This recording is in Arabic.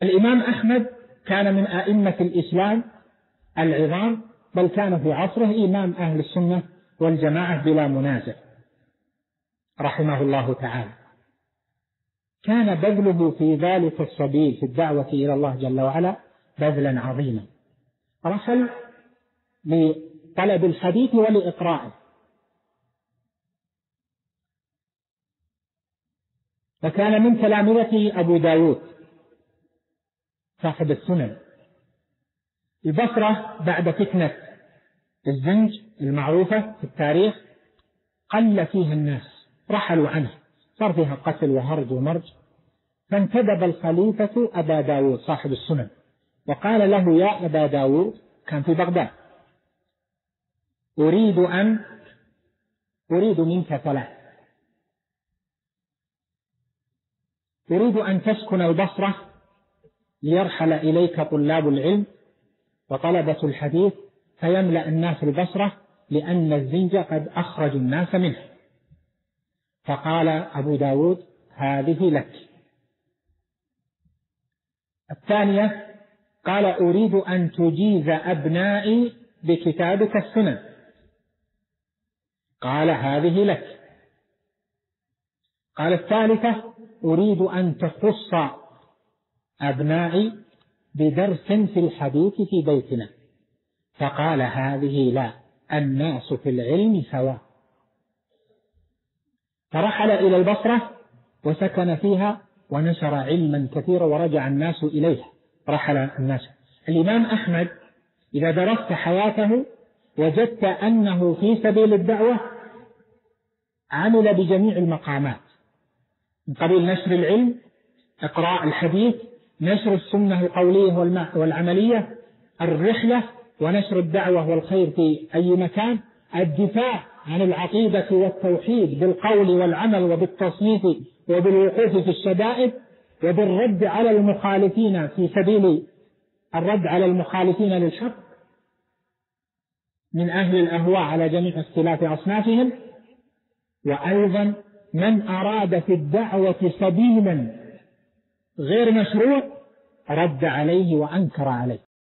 الإمام أحمد كان من أئمة الإسلام العظام، بل كان في عصره إمام أهل السنة والجماعة بلا منازع رحمه الله تعالى. كان بذله في ذلك السبيل في الدعوة إلى الله جل وعلا بذلا عظيما. رحل لطلب الحديث ولإقرائه، وكان من تلامذته أبو داود صاحب السنن. البصرة بعد فتنة الزنج المعروفة في التاريخ قل فيها الناس، رحلوا عنه، صار فيها قتل وهرج ومرج. فانتدب الخليفة أبا داود صاحب السنن وقال له: يا أبا داود، كان في بغداد، أريد منك ثلاث. أريد أن تسكن البصرة ليرحل إليك طلاب العلم وطلبة الحديث فيملأ الناس البصرة، لأن الزنج قد أخرج الناس منه. فقال أبو داود: هذه لك. الثانية قال: أريد أن تجيز أبنائي بكتابك السنن. قال: هذه لك. قال الثالثة: أريد أن تخص أبنائي بدرس في الحديث في بيتنا. فقال: هذه لا، الناس في العلم سواء. فرحل إلى البصرة وسكن فيها ونشر علما كثيرا ورجع الناس إليها، رحل الناس. الإمام أحمد إذا درست حياته وجدت أنه في سبيل الدعوة عمل بجميع المقامات، من قبيل نشر العلم، إقراء الحديث، نشر السنة القولية والعملية، الرحلة ونشر الدعوة والخير في أي مكان، الدفاع عن العقيدة والتوحيد بالقول والعمل وبالتصنيف وبالوقوف في الشدائد، وبالرد على المخالفين في سبيل الرد على المخالفين للحق من أهل الأهواء على جميع اختلاف أصنافهم. وأيضا من أراد في الدعوة سبيلا غير مشروع رد عليه وأنكر عليه.